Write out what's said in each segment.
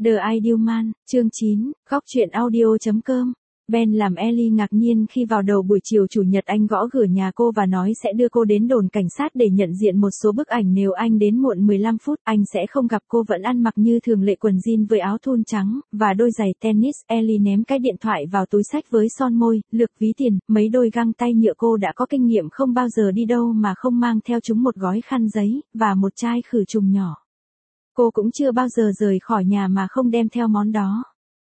The Ideal Man, chương 9, góc truyện audio.com. Ben làm Ellie ngạc nhiên khi vào đầu buổi chiều chủ nhật anh gõ cửa nhà cô và nói sẽ đưa cô đến đồn cảnh sát để nhận diện một số bức ảnh. Nếu anh đến muộn 15 phút, anh sẽ không gặp cô. Vẫn ăn mặc như thường lệ, quần jean với áo thun trắng và đôi giày tennis. Ellie ném cái điện thoại vào túi xách với son môi, lược ví tiền, mấy đôi găng tay nhựa. Cô đã có kinh nghiệm, không bao giờ đi đâu mà không mang theo chúng một gói khăn giấy và một chai khử trùng nhỏ. Cô cũng chưa bao giờ rời khỏi nhà mà không đem theo món đó.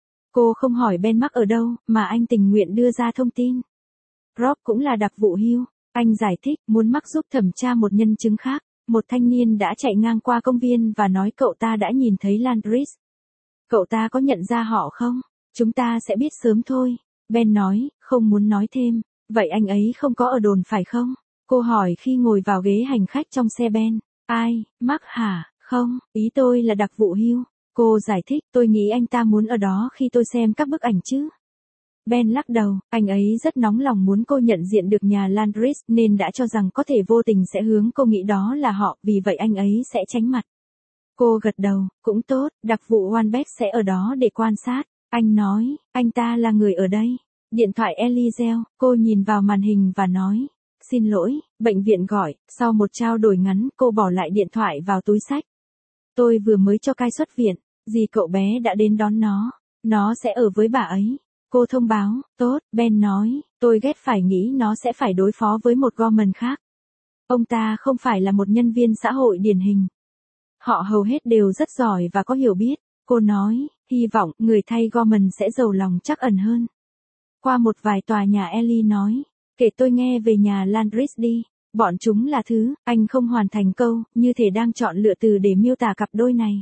Cô không hỏi Ben mắc ở đâu, mà anh tình nguyện đưa ra thông tin. Rob cũng là đặc vụ hưu. Anh giải thích, muốn Mark giúp thẩm tra một nhân chứng khác. Một thanh niên đã chạy ngang qua công viên và nói cậu ta đã nhìn thấy Landris. Cậu ta có nhận ra họ không? Chúng ta sẽ biết sớm thôi. Ben nói, không muốn nói thêm. Vậy anh ấy không có ở đồn phải không? Cô hỏi khi ngồi vào ghế hành khách trong xe Ben. Ai, Mark hả? Không, ý tôi là đặc vụ hưu. Cô giải thích, tôi nghĩ anh ta muốn ở đó khi tôi xem các bức ảnh chứ. Ben lắc đầu, anh ấy rất nóng lòng muốn cô nhận diện được nhà Landris nên đã cho rằng có thể vô tình sẽ hướng cô nghĩ đó là họ, vì vậy anh ấy sẽ tránh mặt. Cô gật đầu, cũng tốt, đặc vụ Wanbeck sẽ ở đó để quan sát. Anh nói, anh ta là người ở đây. Điện thoại Ellie reo, cô nhìn vào màn hình và nói, xin lỗi, bệnh viện gọi. Sau một trao đổi ngắn, cô bỏ lại điện thoại vào túi xách. Tôi vừa mới cho Kai xuất viện, dì cậu bé đã đến đón nó sẽ ở với bà ấy. Cô thông báo, tốt, Ben nói, tôi ghét phải nghĩ nó sẽ phải đối phó với một Gorman khác. Ông ta không phải là một nhân viên xã hội điển hình. Họ hầu hết đều rất giỏi và có hiểu biết. Cô nói, hy vọng người thay Gorman sẽ giàu lòng trắc ẩn hơn. Qua một vài tòa nhà, Ellie nói, kể tôi nghe về nhà Landris đi. Bọn chúng là thứ, anh không hoàn thành câu, như thể đang chọn lựa từ để miêu tả cặp đôi này.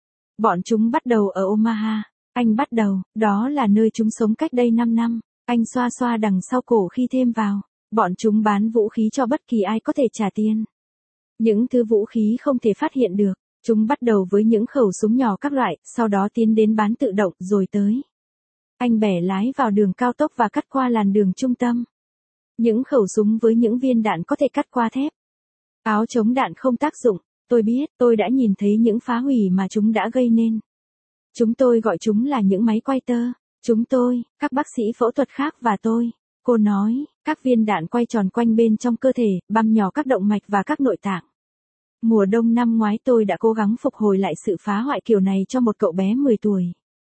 Bọn chúng bắt đầu ở Omaha. Anh bắt đầu, đó là nơi chúng sống cách đây 5 năm. Anh xoa xoa đằng sau cổ khi thêm vào. Bọn chúng bán vũ khí cho bất kỳ ai có thể trả tiền. Những thứ vũ khí không thể phát hiện được. Chúng bắt đầu với những khẩu súng nhỏ các loại, sau đó tiến đến bán tự động, rồi tới. Anh bẻ lái vào đường cao tốc và cắt qua làn đường trung tâm. Những khẩu súng với những viên đạn có thể cắt qua thép. Áo chống đạn không tác dụng. Tôi biết, tôi đã nhìn thấy những phá hủy mà chúng đã gây nên. Chúng tôi gọi chúng là những máy quay tơ. Chúng tôi, các bác sĩ phẫu thuật khác và tôi. Cô nói, các viên đạn quay tròn quanh bên trong cơ thể, băm nhỏ các động mạch và các nội tạng. Mùa đông năm ngoái tôi đã cố gắng phục hồi lại sự phá hoại kiểu này cho một cậu bé 10 tuổi.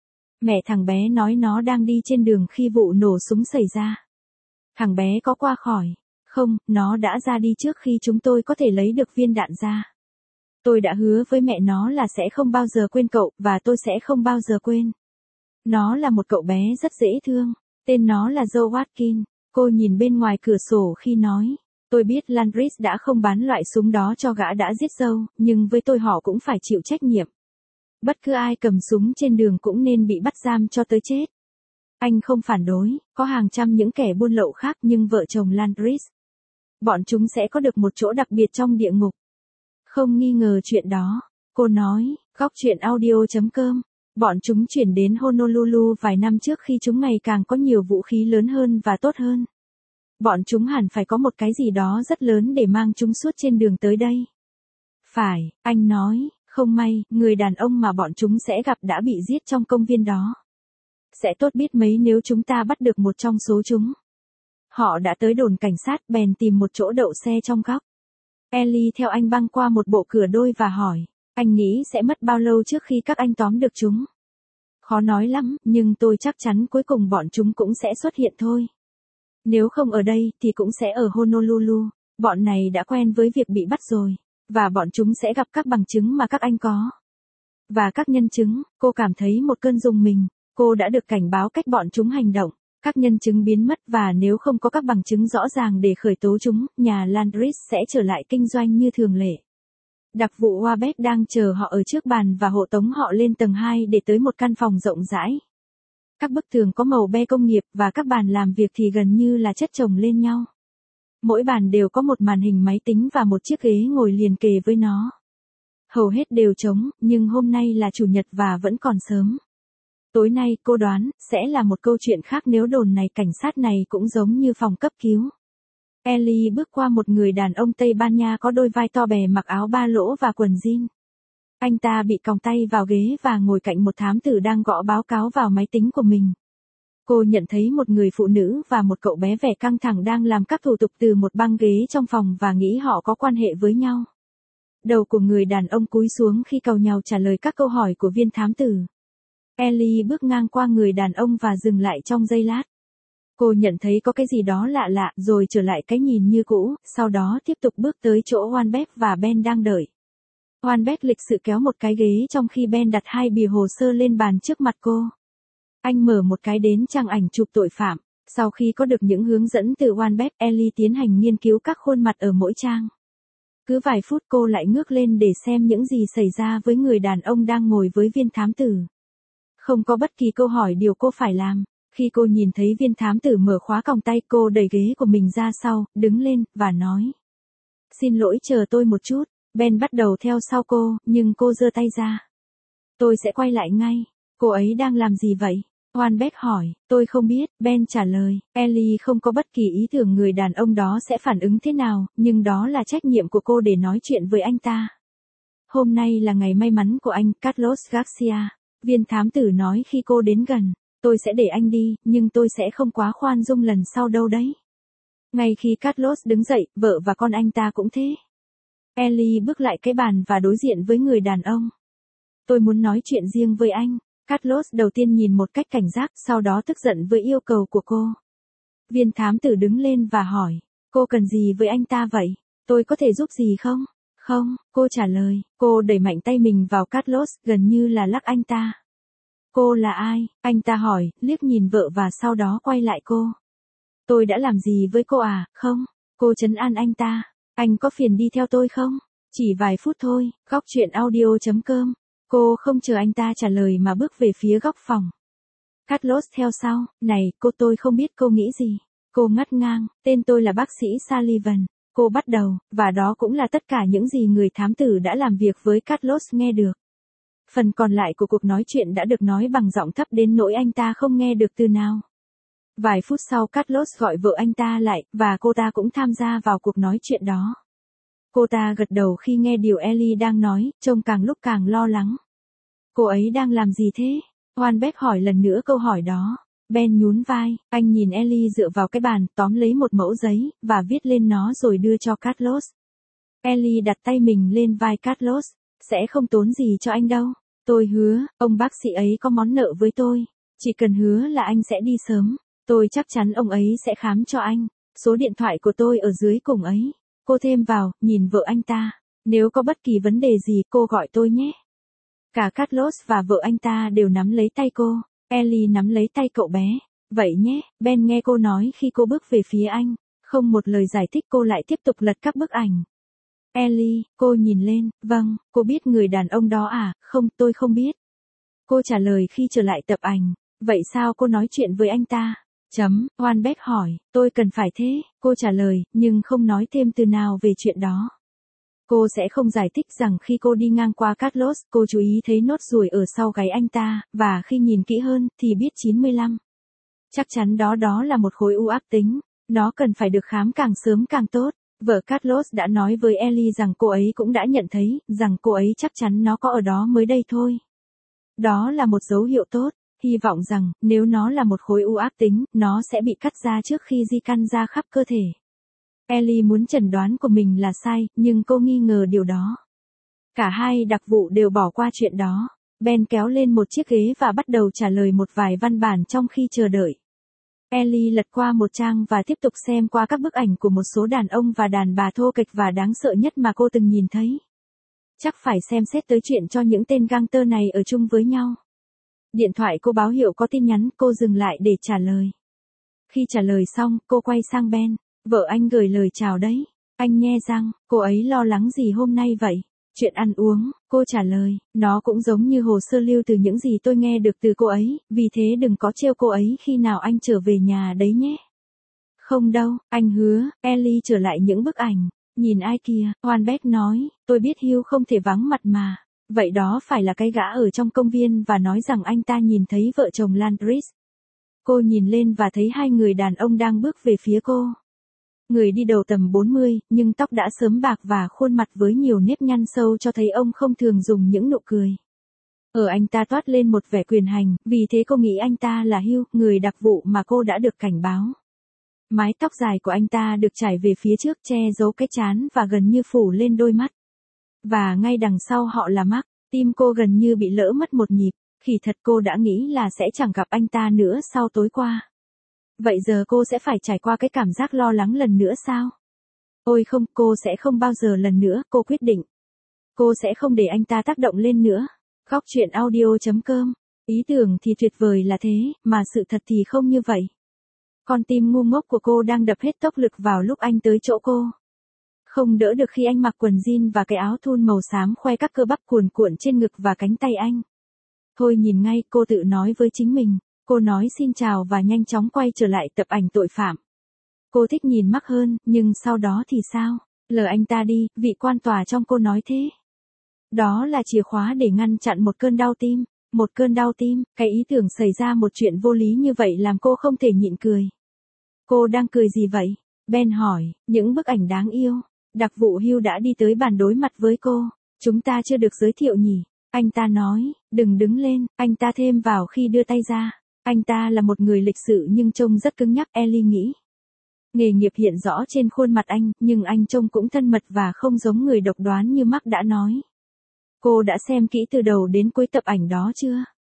Mẹ thằng bé nói nó đang đi trên đường khi vụ nổ súng xảy ra. Thằng bé có qua khỏi. Không, nó đã ra đi trước khi chúng tôi có thể lấy được viên đạn ra. Tôi đã hứa với mẹ nó là sẽ không bao giờ quên cậu, và tôi sẽ không bao giờ quên. Nó là một cậu bé rất dễ thương. Tên nó là Joe Watkins. Cô nhìn bên ngoài cửa sổ khi nói. Tôi biết Landris đã không bán loại súng đó cho gã đã giết Joe, nhưng với tôi họ cũng phải chịu trách nhiệm. Bất cứ ai cầm súng trên đường cũng nên bị bắt giam cho tới chết. Anh không phản đối, có hàng trăm những kẻ buôn lậu khác, nhưng vợ chồng Landris, bọn chúng sẽ có được một chỗ đặc biệt trong địa ngục. Không nghi ngờ chuyện đó. Cô nói, góc truyện audio.com. Bọn chúng chuyển đến Honolulu vài năm trước khi chúng ngày càng có nhiều vũ khí lớn hơn và tốt hơn. Bọn chúng hẳn phải có một cái gì đó rất lớn để mang chúng suốt trên đường tới đây. Phải, anh nói, không may, người đàn ông mà bọn chúng sẽ gặp đã bị giết trong công viên đó. Sẽ tốt biết mấy nếu chúng ta bắt được một trong số chúng. Họ đã tới đồn cảnh sát, bèn tìm một chỗ đậu xe trong góc. Ellie theo anh băng qua một bộ cửa đôi và hỏi, anh nghĩ sẽ mất bao lâu trước khi các anh tóm được chúng? Khó nói lắm, nhưng tôi chắc chắn cuối cùng bọn chúng cũng sẽ xuất hiện thôi. Nếu không ở đây, thì cũng sẽ ở Honolulu. Bọn này đã quen với việc bị bắt rồi. Và bọn chúng sẽ gặp các bằng chứng mà các anh có. Và các nhân chứng, cô cảm thấy một cơn rùng mình. Cô đã được cảnh báo cách bọn chúng hành động. Các nhân chứng biến mất và nếu không có các bằng chứng rõ ràng để khởi tố chúng, nhà Landris sẽ trở lại kinh doanh như thường lệ. Đặc vụ Wanbeck đang chờ họ ở trước bàn và hộ tống họ lên tầng 2 để tới một căn phòng rộng rãi. Các bức tường có màu be công nghiệp và các bàn làm việc thì gần như là chất chồng lên nhau. Mỗi bàn đều có một màn hình máy tính và một chiếc ghế ngồi liền kề với nó. Hầu hết đều trống, nhưng hôm nay là chủ nhật và vẫn còn sớm. Tối nay, cô đoán, sẽ là một câu chuyện khác nếu đồn này cảnh sát này cũng giống như phòng cấp cứu. Ellie bước qua một người đàn ông Tây Ban Nha có đôi vai to bè mặc áo ba lỗ và quần jean. Anh ta bị còng tay vào ghế và ngồi cạnh một thám tử đang gõ báo cáo vào máy tính của mình. Cô nhận thấy một người phụ nữ và một cậu bé vẻ căng thẳng đang làm các thủ tục từ một băng ghế trong phòng và nghĩ họ có quan hệ với nhau. Đầu của người đàn ông cúi xuống khi cầu nhàu trả lời các câu hỏi của viên thám tử. Ellie bước ngang qua người đàn ông và dừng lại trong giây lát. Cô nhận thấy có cái gì đó lạ lạ rồi trở lại cái nhìn như cũ, sau đó tiếp tục bước tới chỗ Oanbeck và Ben đang đợi. Oanbeck lịch sự kéo một cái ghế trong khi Ben đặt hai bìa hồ sơ lên bàn trước mặt cô. Anh mở một cái đến trang ảnh chụp tội phạm. Sau khi có được những hướng dẫn từ Oanbeck, Ellie tiến hành nghiên cứu các khuôn mặt ở mỗi trang. Cứ vài phút cô lại ngước lên để xem những gì xảy ra với người đàn ông đang ngồi với viên thám tử. Không có bất kỳ câu hỏi điều cô phải làm. Khi cô nhìn thấy viên thám tử mở khóa còng tay, cô đẩy ghế của mình ra sau, đứng lên, và nói. Xin lỗi, chờ tôi một chút. Ben bắt đầu theo sau cô, nhưng cô giơ tay ra. Tôi sẽ quay lại ngay. Cô ấy đang làm gì vậy? Oanbeck hỏi. Tôi không biết, Ben trả lời. Ellie không có bất kỳ ý tưởng người đàn ông đó sẽ phản ứng thế nào, nhưng đó là trách nhiệm của cô để nói chuyện với anh ta. Hôm nay là ngày may mắn của anh, Carlos Garcia. Viên thám tử nói khi cô đến gần. Tôi sẽ để anh đi, nhưng tôi sẽ không quá khoan dung lần sau đâu đấy. Ngay khi Carlos đứng dậy, vợ và con anh ta cũng thế. Ellie bước lại cái bàn và đối diện với người đàn ông. Tôi muốn nói chuyện riêng với anh. Carlos đầu tiên nhìn một cách cảnh giác, sau đó tức giận với yêu cầu của cô. Viên thám tử đứng lên và hỏi. Cô cần gì với anh ta vậy? Tôi có thể giúp gì không? Không, cô trả lời. Cô đẩy mạnh tay mình vào Carlos, gần như là lắc anh ta. Cô là ai? Anh ta hỏi, liếc nhìn vợ và sau đó quay lại cô. Tôi đã làm gì với cô à? Không. Cô trấn an anh ta. Anh có phiền đi theo tôi không? Chỉ vài phút thôi. Góc chuyện audio.com. Cô không chờ anh ta trả lời mà bước về phía góc phòng. Carlos theo sau. Này, tôi không biết cô nghĩ gì. Cô ngắt ngang. Tên tôi là bác sĩ Sullivan. Cô bắt đầu, và đó cũng là tất cả những gì người thám tử đã làm việc với Carlos nghe được. Phần còn lại của cuộc nói chuyện đã được nói bằng giọng thấp đến nỗi anh ta không nghe được từ nào. Vài phút sau Carlos gọi vợ anh ta lại, và cô ta cũng tham gia vào cuộc nói chuyện đó. Cô ta gật đầu khi nghe điều Ellie đang nói, trông càng lúc càng lo lắng. Cô ấy đang làm gì thế? Oanbeck hỏi lần nữa câu hỏi đó. Ben nhún vai, anh nhìn Ellie dựa vào cái bàn, tóm lấy một mẫu giấy, và viết lên nó rồi đưa cho Carlos. Ellie đặt tay mình lên vai Carlos. Sẽ không tốn gì cho anh đâu. Tôi hứa, ông bác sĩ ấy có món nợ với tôi. Chỉ cần hứa là anh sẽ đi sớm. Tôi chắc chắn ông ấy sẽ khám cho anh. Số điện thoại của tôi ở dưới cùng ấy. Cô thêm vào, nhìn vợ anh ta. Nếu có bất kỳ vấn đề gì, cô gọi tôi nhé. Cả Carlos và vợ anh ta đều nắm lấy tay cô. Ellie nắm lấy tay cậu bé. Vậy nhé, Ben nghe cô nói khi cô bước về phía anh. Không một lời giải thích, cô lại tiếp tục lật các bức ảnh. Ellie, cô nhìn lên. Vâng, cô biết người đàn ông đó à? Không, tôi không biết. Cô trả lời khi trở lại tập ảnh. Vậy sao cô nói chuyện với anh ta? Oanbeck hỏi. Tôi cần phải thế, cô trả lời, nhưng không nói thêm từ nào về chuyện đó. Cô sẽ không giải thích rằng khi cô đi ngang qua Carlos, cô chú ý thấy nốt ruồi ở sau gáy anh ta, và khi nhìn kỹ hơn, thì biết 95. Chắc chắn đó là một khối u ác tính. Nó cần phải được khám càng sớm càng tốt. Vợ Carlos đã nói với Ellie rằng cô ấy cũng đã nhận thấy, rằng cô ấy chắc chắn nó có ở đó mới đây thôi. Đó là một dấu hiệu tốt, hy vọng rằng, nếu nó là một khối u ác tính, nó sẽ bị cắt ra trước khi di căn ra khắp cơ thể. Ellie muốn chẩn đoán của mình là sai, nhưng cô nghi ngờ điều đó. Cả hai đặc vụ đều bỏ qua chuyện đó. Ben kéo lên một chiếc ghế và bắt đầu trả lời một vài văn bản trong khi chờ đợi. Ellie lật qua một trang và tiếp tục xem qua các bức ảnh của một số đàn ông và đàn bà thô kệch và đáng sợ nhất mà cô từng nhìn thấy. Chắc phải xem xét tới chuyện cho những tên gangster này ở chung với nhau. Điện thoại cô báo hiệu có tin nhắn, cô dừng lại để trả lời. Khi trả lời xong, cô quay sang Ben. Vợ anh gửi lời chào đấy. Anh nghe rằng, cô ấy lo lắng gì hôm nay vậy? Chuyện ăn uống, cô trả lời, nó cũng giống như hồ sơ lưu từ những gì tôi nghe được từ cô ấy, vì thế đừng có trêu cô ấy khi nào anh trở về nhà đấy nhé. Không đâu, anh hứa. Ellie trở lại những bức ảnh. Nhìn ai kìa? Oanbeck nói, tôi biết Hugh không thể vắng mặt mà. Vậy đó phải là cái gã ở trong công viên và nói rằng anh ta nhìn thấy vợ chồng Landris. Cô nhìn lên và thấy hai người đàn ông đang bước về phía cô. Người đi đầu tầm 40, nhưng tóc đã sớm bạc và khuôn mặt với nhiều nếp nhăn sâu cho thấy ông không thường dùng những nụ cười. Ở anh ta toát lên một vẻ quyền hành, vì thế cô nghĩ anh ta là Hugh, người đặc vụ mà cô đã được cảnh báo. Mái tóc dài của anh ta được trải về phía trước che giấu cái trán và gần như phủ lên đôi mắt. Và ngay đằng sau họ là Mark, tim cô gần như bị lỡ mất một nhịp, khi thật cô đã nghĩ là sẽ chẳng gặp anh ta nữa sau tối qua. Vậy giờ cô sẽ phải trải qua cái cảm giác lo lắng lần nữa sao? Ôi không, cô sẽ không bao giờ lần nữa, cô quyết định. Cô sẽ không để anh ta tác động lên nữa. Góc truyện audio.com. Ý tưởng thì tuyệt vời là thế, mà sự thật thì không như vậy. Con tim ngu ngốc của cô đang đập hết tốc lực vào lúc anh tới chỗ cô. Không đỡ được khi anh mặc quần jean và cái áo thun màu xám khoe các cơ bắp cuồn cuộn trên ngực và cánh tay anh. Thôi nhìn ngay, cô tự nói với chính mình. Cô nói xin chào và nhanh chóng quay trở lại tập ảnh tội phạm. Cô thích nhìn Mark hơn, nhưng sau đó thì sao? Lờ anh ta đi, vị quan tòa trong cô nói thế. Đó là chìa khóa để ngăn chặn một cơn đau tim. Một cơn đau tim, cái ý tưởng xảy ra một chuyện vô lý như vậy làm cô không thể nhịn cười. Cô đang cười gì vậy? Ben hỏi, những bức ảnh đáng yêu. Đặc vụ Hugh đã đi tới bàn đối mặt với cô. Chúng ta chưa được giới thiệu nhỉ? Anh ta nói, đừng đứng lên, anh ta thêm vào khi đưa tay ra. Anh ta là một người lịch sự nhưng trông rất cứng nhắc, Ellie nghĩ. Nghề nghiệp hiện rõ trên khuôn mặt anh, nhưng anh trông cũng thân mật và không giống người độc đoán như Mark đã nói. Cô đã xem kỹ từ đầu đến cuối tập ảnh đó chưa?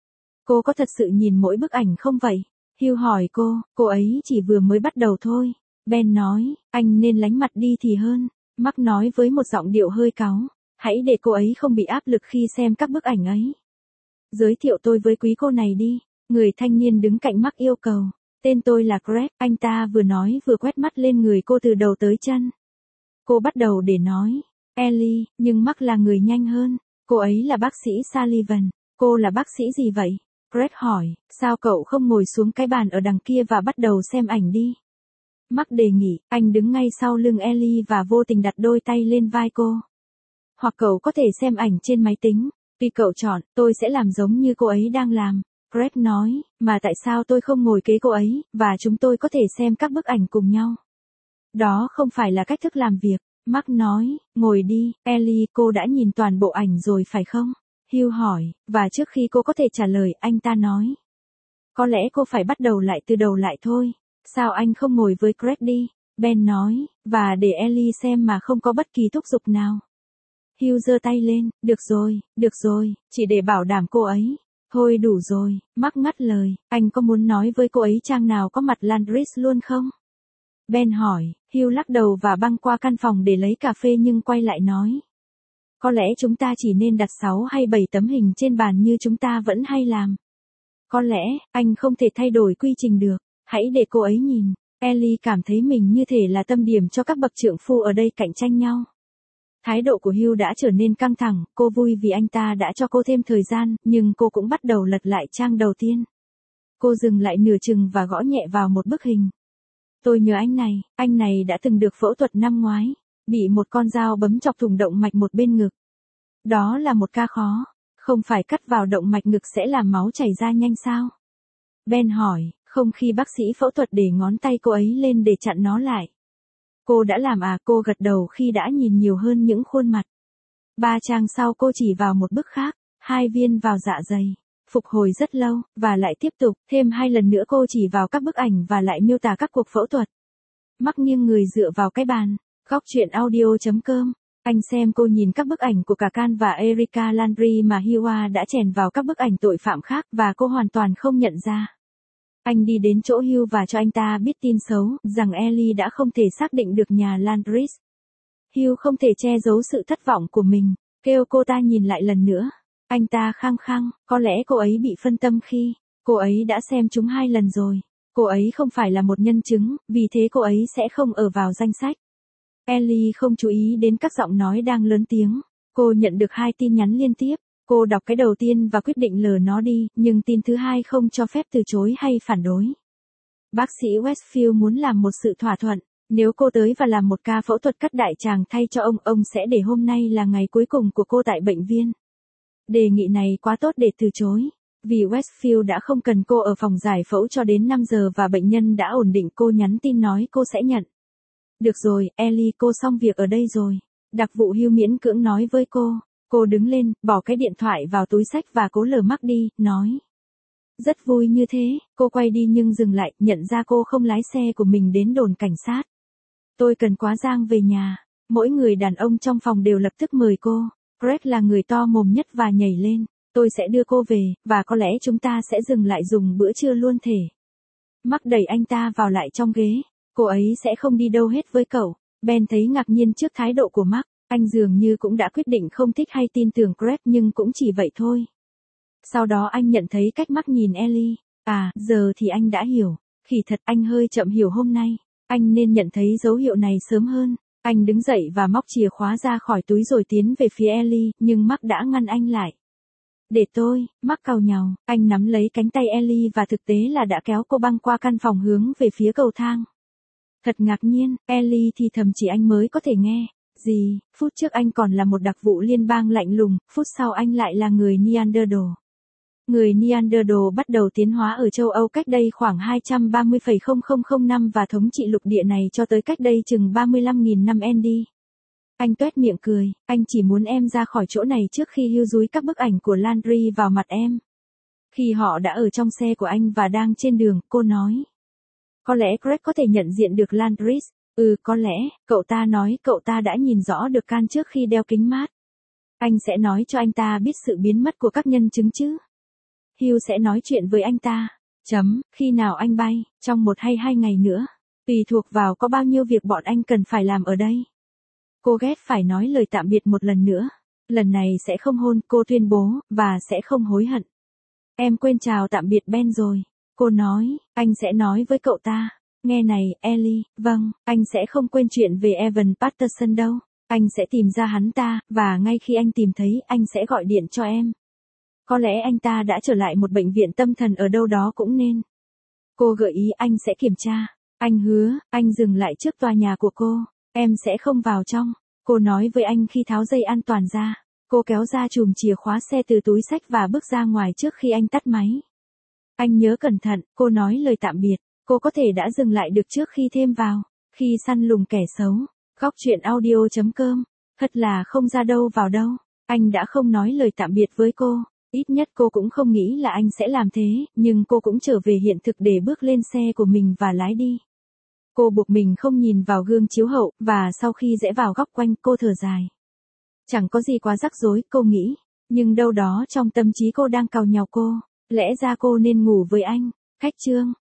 Cô có thật sự nhìn mỗi bức ảnh không vậy? Hugh hỏi cô ấy chỉ vừa mới bắt đầu thôi. Ben nói, anh nên lánh mặt đi thì hơn. Mark nói với một giọng điệu hơi cáu. Hãy để cô ấy không bị áp lực khi xem các bức ảnh ấy. Giới thiệu tôi với quý cô này đi. Người thanh niên đứng cạnh Mark yêu cầu. Tên tôi là Greg, anh ta vừa nói vừa quét mắt lên người cô từ đầu tới chân. Cô bắt đầu để nói. Ellie, nhưng Mark là người nhanh hơn. Cô ấy là bác sĩ Sullivan. Cô là bác sĩ gì vậy? Greg hỏi, sao cậu không ngồi xuống cái bàn ở đằng kia và bắt đầu xem ảnh đi? Mark đề nghị, anh đứng ngay sau lưng Ellie và vô tình đặt đôi tay lên vai cô. Hoặc cậu có thể xem ảnh trên máy tính. Tùy cậu chọn, tôi sẽ làm giống như cô ấy đang làm. Greg nói, mà tại sao tôi không ngồi kế cô ấy, và chúng tôi có thể xem các bức ảnh cùng nhau? Đó không phải là cách thức làm việc. Mark nói, ngồi đi, Ellie, cô đã nhìn toàn bộ ảnh rồi phải không? Hugh hỏi, và trước khi cô có thể trả lời, anh ta nói. Có lẽ cô phải bắt đầu lại từ đầu lại thôi. Sao anh không ngồi với Greg đi? Ben nói, và để Ellie xem mà không có bất kỳ thúc giục nào. Hugh giơ tay lên, được rồi, chỉ để bảo đảm cô ấy. Thôi đủ rồi, Mark ngắt lời, anh có muốn nói với cô ấy trang nào có mặt Landris luôn không? Ben hỏi, Hugh lắc đầu và băng qua căn phòng để lấy cà phê nhưng quay lại nói. Có lẽ chúng ta chỉ nên đặt 6 hay 7 tấm hình trên bàn như chúng ta vẫn hay làm. Có lẽ, anh không thể thay đổi quy trình được, hãy để cô ấy nhìn. Ellie cảm thấy mình như thể là tâm điểm cho các bậc trượng phu ở đây cạnh tranh nhau. Thái độ của Hugh đã trở nên căng thẳng, cô vui vì anh ta đã cho cô thêm thời gian, nhưng cô cũng bắt đầu lật lại trang đầu tiên. Cô dừng lại nửa chừng và gõ nhẹ vào một bức hình. Tôi nhớ anh này đã từng được phẫu thuật năm ngoái, bị một con dao bấm chọc thủng động mạch một bên ngực. Đó là một ca khó, không phải cắt vào động mạch ngực sẽ làm máu chảy ra nhanh sao? Ben hỏi, không khi bác sĩ phẫu thuật để ngón tay cô ấy lên để chặn nó lại. Cô đã làm à? Cô gật đầu khi đã nhìn nhiều hơn những khuôn mặt. 3 trang sau cô chỉ vào một bức khác, 2 viên vào dạ dày. Phục hồi rất lâu, và lại tiếp tục, thêm 2 lần nữa cô chỉ vào các bức ảnh và lại miêu tả các cuộc phẫu thuật. Mark nghiêng người dựa vào cái bàn. Góc truyện audio.com. Anh xem cô nhìn các bức ảnh của cả Can và Erika Landry mà Hugh đã chèn vào các bức ảnh tội phạm khác và cô hoàn toàn không nhận ra. Anh đi đến chỗ Hugh và cho anh ta biết tin xấu, rằng Ellie đã không thể xác định được nhà Landris. Hugh không thể che giấu sự thất vọng của mình, kêu cô ta nhìn lại lần nữa. Anh ta khăng khăng, có lẽ cô ấy bị phân tâm khi cô ấy đã xem chúng 2 lần rồi. Cô ấy không phải là một nhân chứng, vì thế cô ấy sẽ không ở vào danh sách. Ellie không chú ý đến các giọng nói đang lớn tiếng. Cô nhận được 2 tin nhắn liên tiếp. Cô đọc cái đầu tiên và quyết định lờ nó đi, nhưng tin thứ 2 không cho phép từ chối hay phản đối. Bác sĩ Westfield muốn làm một sự thỏa thuận. Nếu cô tới và làm một ca phẫu thuật cắt đại tràng thay cho ông sẽ để hôm nay là ngày cuối cùng của cô tại bệnh viện. Đề nghị này quá tốt để từ chối. Vì Westfield đã không cần cô ở phòng giải phẫu cho đến 5 giờ và bệnh nhân đã ổn định, cô nhắn tin nói cô sẽ nhận. Được rồi, Ellie, cô xong việc ở đây rồi. Đặc vụ Hugh miễn cưỡng nói với cô. Cô đứng lên, bỏ cái điện thoại vào túi xách và cố lờ mắt đi, nói. Rất vui như thế, cô quay đi nhưng dừng lại, nhận ra cô không lái xe của mình đến đồn cảnh sát. Tôi cần quá Giang về nhà. Mỗi người đàn ông trong phòng đều lập tức mời cô. Greg là người to mồm nhất và nhảy lên. Tôi sẽ đưa cô về, và có lẽ chúng ta sẽ dừng lại dùng bữa trưa luôn thể. Mark đẩy anh ta vào lại trong ghế. Cô ấy sẽ không đi đâu hết với cậu. Ben thấy ngạc nhiên trước thái độ của Mark. Anh dường như cũng đã quyết định không thích hay tin tưởng Greg nhưng cũng chỉ vậy thôi. Sau đó anh nhận thấy cách Mark nhìn Ellie. À, giờ thì anh đã hiểu. Khỉ thật, anh hơi chậm hiểu hôm nay. Anh nên nhận thấy dấu hiệu này sớm hơn. Anh đứng dậy và móc chìa khóa ra khỏi túi rồi tiến về phía Ellie, nhưng Mark đã ngăn anh lại. Để tôi, Mark càu nhàu, anh nắm lấy cánh tay Ellie và thực tế là đã kéo cô băng qua căn phòng hướng về phía cầu thang. Thật ngạc nhiên, Ellie thì thầm chỉ anh mới có thể nghe. Gì, phút trước anh còn là một đặc vụ liên bang lạnh lùng, phút sau anh lại là người Neanderthal. Người Neanderthal bắt đầu tiến hóa ở châu Âu cách đây khoảng 230,0005 năm và thống trị lục địa này cho tới cách đây chừng 35.000 năm Andy. Anh tuét miệng cười, anh chỉ muốn em ra khỏi chỗ này trước khi Hugh dúi các bức ảnh của Landry vào mặt em. Khi họ đã ở trong xe của anh và đang trên đường, cô nói. Có lẽ Greg có thể nhận diện được Landry. Có lẽ, cậu ta nói cậu ta đã nhìn rõ được Can trước khi đeo kính mát. Anh sẽ nói cho anh ta biết sự biến mất của các nhân chứng chứ. Hugh sẽ nói chuyện với anh ta. Khi nào anh bay, trong 1 hay 2 ngày nữa. Tùy thuộc vào có bao nhiêu việc bọn anh cần phải làm ở đây. Cô ghét phải nói lời tạm biệt một lần nữa. Lần này sẽ không hôn, cô tuyên bố, và sẽ không hối hận. Em quên chào tạm biệt Ben rồi. Cô nói, anh sẽ nói với cậu ta. Nghe này, Ellie, vâng, anh sẽ không quên chuyện về Evan Patterson đâu. Anh sẽ tìm ra hắn ta, và ngay khi anh tìm thấy, anh sẽ gọi điện cho em. Có lẽ anh ta đã trở lại một bệnh viện tâm thần ở đâu đó cũng nên. Cô gợi ý anh sẽ kiểm tra. Anh hứa, anh dừng lại trước tòa nhà của cô. Em sẽ không vào trong. Cô nói với anh khi tháo dây an toàn ra. Cô kéo ra chùm chìa khóa xe từ túi xách và bước ra ngoài trước khi anh tắt máy. Anh nhớ cẩn thận, cô nói lời tạm biệt. Cô có thể đã dừng lại được trước khi thêm vào. Khi săn lùng kẻ xấu. Góc truyện audio.com. Thật là không ra đâu vào đâu. Anh đã không nói lời tạm biệt với cô. Ít nhất cô cũng không nghĩ là anh sẽ làm thế, nhưng cô cũng trở về hiện thực để bước lên xe của mình và lái đi. Cô buộc mình không nhìn vào gương chiếu hậu, và sau khi rẽ vào góc quanh, cô thở dài. Chẳng có gì quá rắc rối, cô nghĩ. Nhưng đâu đó trong tâm trí cô đang càu nhàu cô. Lẽ ra cô nên ngủ với anh. Khách chương.